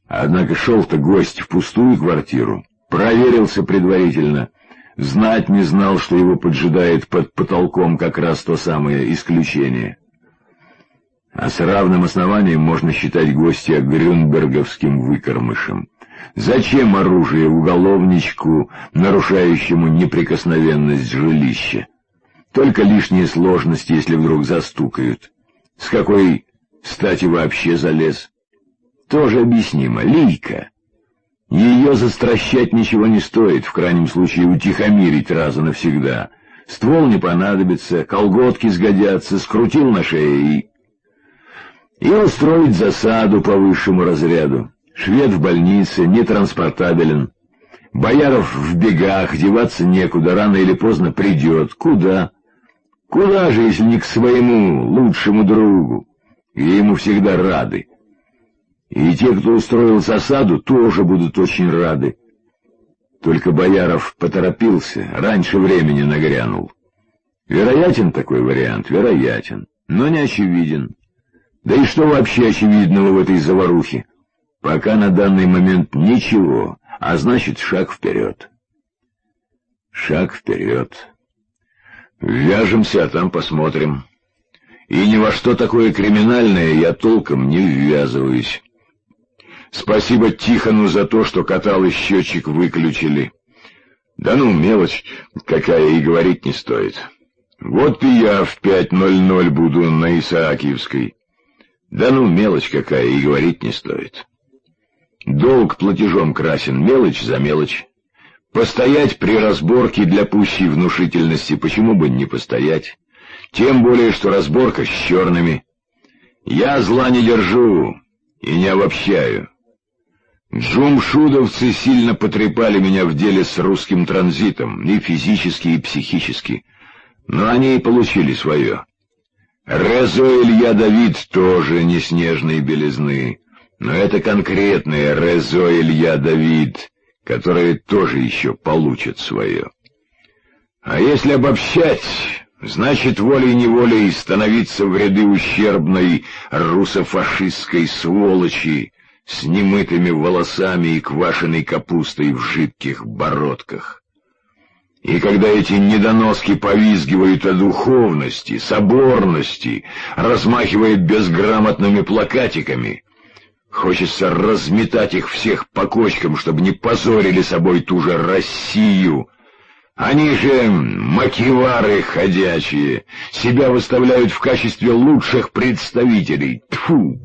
Однако шел-то гость в пустую квартиру, проверился предварительно, знать не знал, что его поджидает под потолком как раз то самое исключение. А с равным основанием можно считать гостя грюнберговским выкормышем. Зачем оружие уголовничку, нарушающему неприкосновенность жилища? Только лишние сложности, если вдруг застукают. С какой стати вообще залез? Тоже объяснимо. Лийка. Ее застращать ничего не стоит, в крайнем случае утихомирить раз и навсегда. Ствол не понадобится, колготки сгодятся, скрутил на шее и устроить засаду по высшему разряду. Швед в больнице, нетранспортабелен. Бояров в бегах, деваться некуда, рано или поздно придет. Куда? Куда же, если не к своему лучшему другу, где ему всегда рады? И те, кто устроил засаду, тоже будут очень рады. Только Бояров поторопился, раньше времени нагрянул. Вероятен такой вариант? Вероятен, но не очевиден. Да и что вообще очевидного в этой заварухе? Пока на данный момент ничего, а значит, шаг вперед. Шаг вперед. Ввяжемся, а там посмотрим. И ни во что такое криминальное я толком не ввязываюсь. Спасибо Тихону за то, что каталый счетчик выключили. Да ну, мелочь какая, и говорить не стоит. Вот и я в 5:00 буду на Исаакиевской. Да ну, мелочь какая, и говорить не стоит. Долг платежом красен, мелочь за мелочь. Постоять при разборке для пущей внушительности, почему бы не постоять? Тем более, что разборка с черными. Я зла не держу и не обобщаю. Джумшудовцы сильно потрепали меня в деле с русским транзитом, и физически, и психически. Но они и получили свое. Резо Илья Давид тоже не снежной белизны. Но это конкретные Резо Илья Давид, которые тоже еще получат свое. А если обобщать, значит волей-неволей становиться в ряды ущербной русофашистской сволочи с немытыми волосами и квашеной капустой в жидких бородках. И когда эти недоноски повизгивают о духовности, соборности, размахивая безграмотными плакатиками, хочется разметать их всех по кочкам, чтобы не позорили собой ту же Россию. Они же макевары ходячие, себя выставляют в качестве лучших представителей. Тьфу!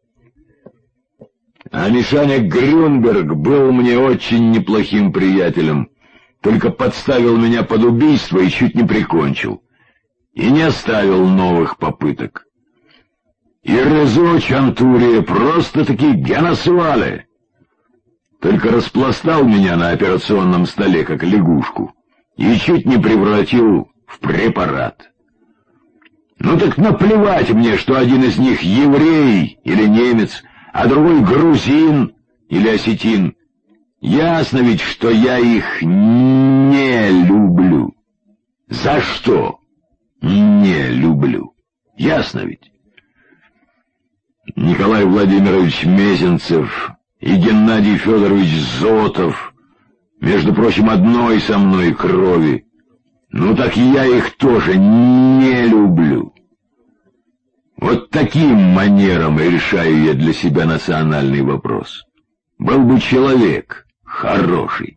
А Мишаня Грюнберг был мне очень неплохим приятелем, только подставил меня под убийство и чуть не прикончил, и не оставил новых попыток. И Резо Чантурия просто-таки геносвали. Только распластал меня на операционном столе, как лягушку, и чуть не превратил в препарат. Ну так наплевать мне, что один из них еврей или немец, а другой грузин или осетин. Ясно ведь, что я их не люблю. За что не люблю? Ясно ведь? Николай Владимирович Мезенцев и Геннадий Федорович Зотов, между прочим, одной со мной крови. Ну так я их тоже не люблю. Вот таким манером решаю я для себя национальный вопрос. Был бы человек хороший.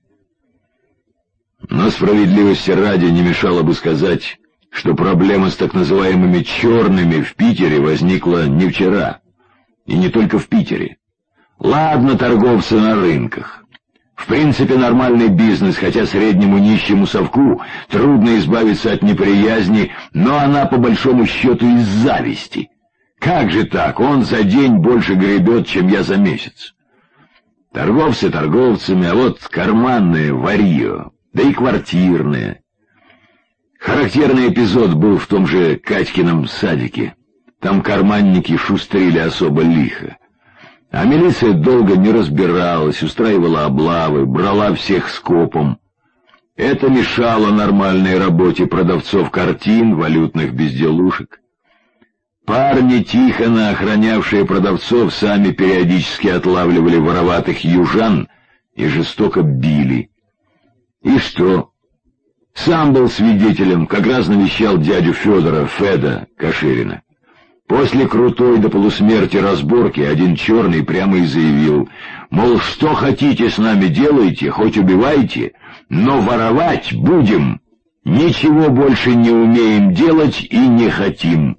Но справедливости ради не мешало бы сказать, что проблема с так называемыми «черными» в Питере возникла не вчера, и не только в Питере. Ладно, торговцы на рынках. В принципе, нормальный бизнес, хотя среднему нищему совку трудно избавиться от неприязни, но она по большому счету из зависти. Как же так? Он за день больше гребет, чем я за месяц. Торговцы торговцами, а вот карманное варье, да и квартирное. Характерный эпизод был в том же Катькином садике. Там карманники шустрили особо лихо. А милиция долго не разбиралась, устраивала облавы, брала всех скопом. Это мешало нормальной работе продавцов картин, валютных безделушек. Парни Тихона, охранявшие продавцов, сами периодически отлавливали вороватых южан и жестоко били. И что? Сам был свидетелем, как раз навещал дядю Федора, Феда Каширина. После крутой до полусмерти разборки один черный прямо и заявил, мол, что хотите с нами делайте, хоть убивайте, но воровать будем. Ничего больше не умеем делать и не хотим.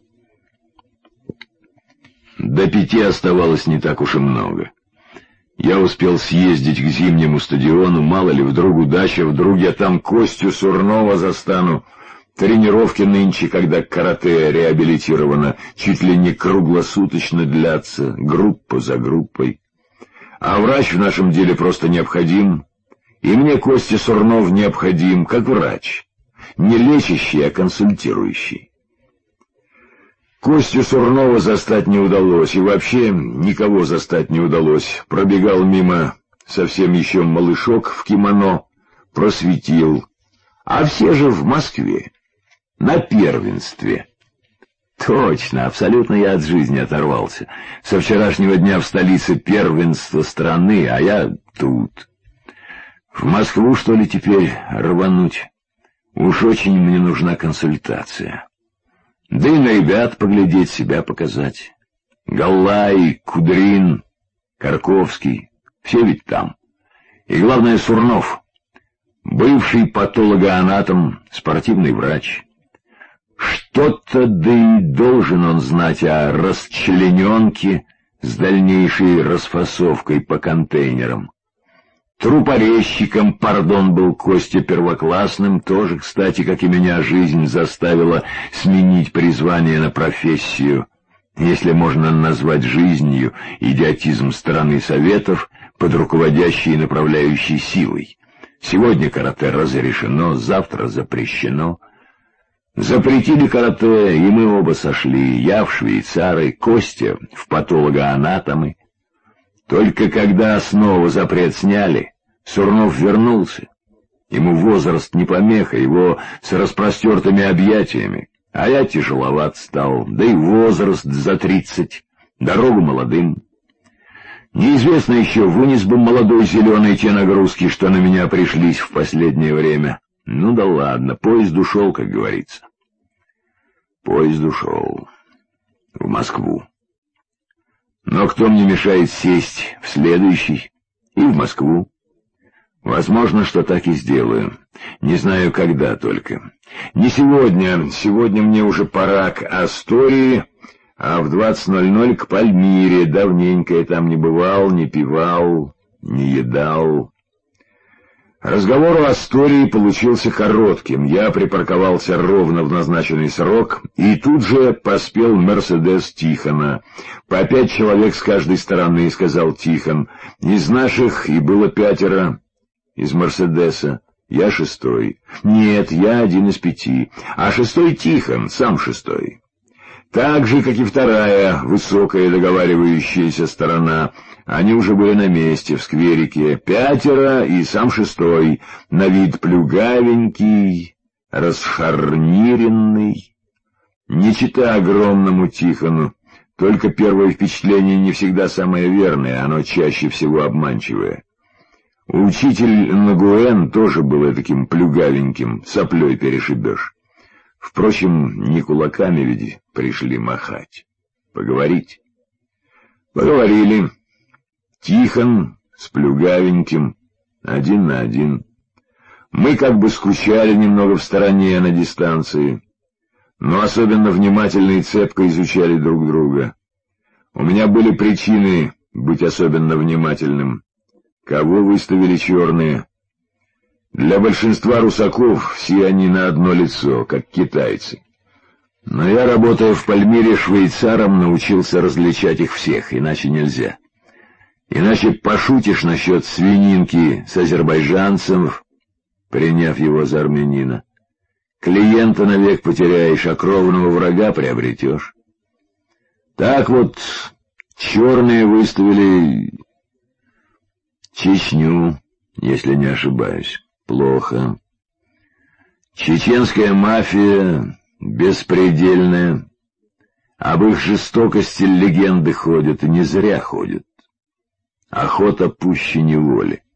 До 5 оставалось не так уж и много. Я успел съездить к зимнему стадиону, мало ли, вдруг удача, вдруг я там Костю Сурнова застану. Тренировки нынче, когда карате реабилитировано, чуть ли не круглосуточно длятся, группа за группой. А врач в нашем деле просто необходим, и мне Костя Сурнов необходим, как врач, не лечащий, а консультирующий. Костю Сурнова застать не удалось, и вообще никого застать не удалось. Пробегал мимо совсем еще малышок в кимоно, просветил. А все же в Москве, на первенстве. Точно, абсолютно я от жизни оторвался. Со вчерашнего дня в столице первенство страны, а я тут. В Москву, что ли, теперь рвануть? Уж очень мне нужна консультация. Да и на ребят поглядеть, себя показать. Галлай, Кудрин, Карковский, все ведь там. И главное, Сурнов, бывший патологоанатом, спортивный врач. Что-то да и должен он знать о расчлененке с дальнейшей расфасовкой по контейнерам. Трупорезчиком, пардон, был Костя первоклассным, тоже, кстати, как и меня, жизнь заставила сменить призвание на профессию, если можно назвать жизнью идиотизм страны Советов под руководящей и направляющей силой. Сегодня карате разрешено, завтра запрещено. Запретили карате, и мы оба сошли, я в швейцары, Костя в патологоанатомы. Только когда снова запрет сняли, Сурнов вернулся. Ему возраст не помеха, его с распростертыми объятиями, а я тяжеловат стал, да и возраст за 30, дорогу молодым. Неизвестно еще, вынес бы молодой зеленый те нагрузки, что на меня пришлись в последнее время. Ну да ладно, поезд ушел, как говорится. Поезд ушел. В Москву. Но кто мне мешает сесть в следующий и в Москву? Возможно, что так и сделаю. Не знаю, когда только. Не сегодня. Сегодня мне уже пора к Астории, а в 20:00 к Пальмире. Давненько я там не бывал, не пивал, не едал. Разговор о Астории получился коротким. Я припарковался ровно в назначенный срок, и тут же поспел «Мерседес» Тихона. По 5 человек с каждой стороны, сказал Тихон. Из наших и было 5. Из «Мерседеса». Я 6. Нет, я 1 из 5. А 6 Тихон, сам 6. Так же, как и 2, высокая договаривающаяся сторона. Они уже были на месте, в скверике. 5 и сам 6, на вид плюгавенький, расшарниренный. Не чита огромному Тихону, только первое впечатление не всегда самое верное, оно чаще всего обманчивое. Учитель Нагуэн тоже был таким плюгавеньким, соплей перешибешь. Впрочем, не кулаками ведь пришли махать. Поговорить. Поговорили. Тихон с плюгавеньким, 1 на 1. Мы как бы скучали немного в стороне на дистанции, но особенно внимательно и цепко изучали друг друга. У меня были причины быть особенно внимательным. Кого выставили черные? Для большинства русаков все они на одно лицо, как китайцы. Но я, работая в Пальмире швейцаром, научился различать их всех, иначе нельзя. Иначе пошутишь насчет свининки с азербайджанцем, приняв его за армянина. Клиента навек потеряешь, а кровного врага приобретешь. Так вот, черные выставили Чечню, если не ошибаюсь. Плохо. Чеченская мафия беспредельная. Об их жестокости легенды ходят, и не зря ходят. Охота пуще неволи.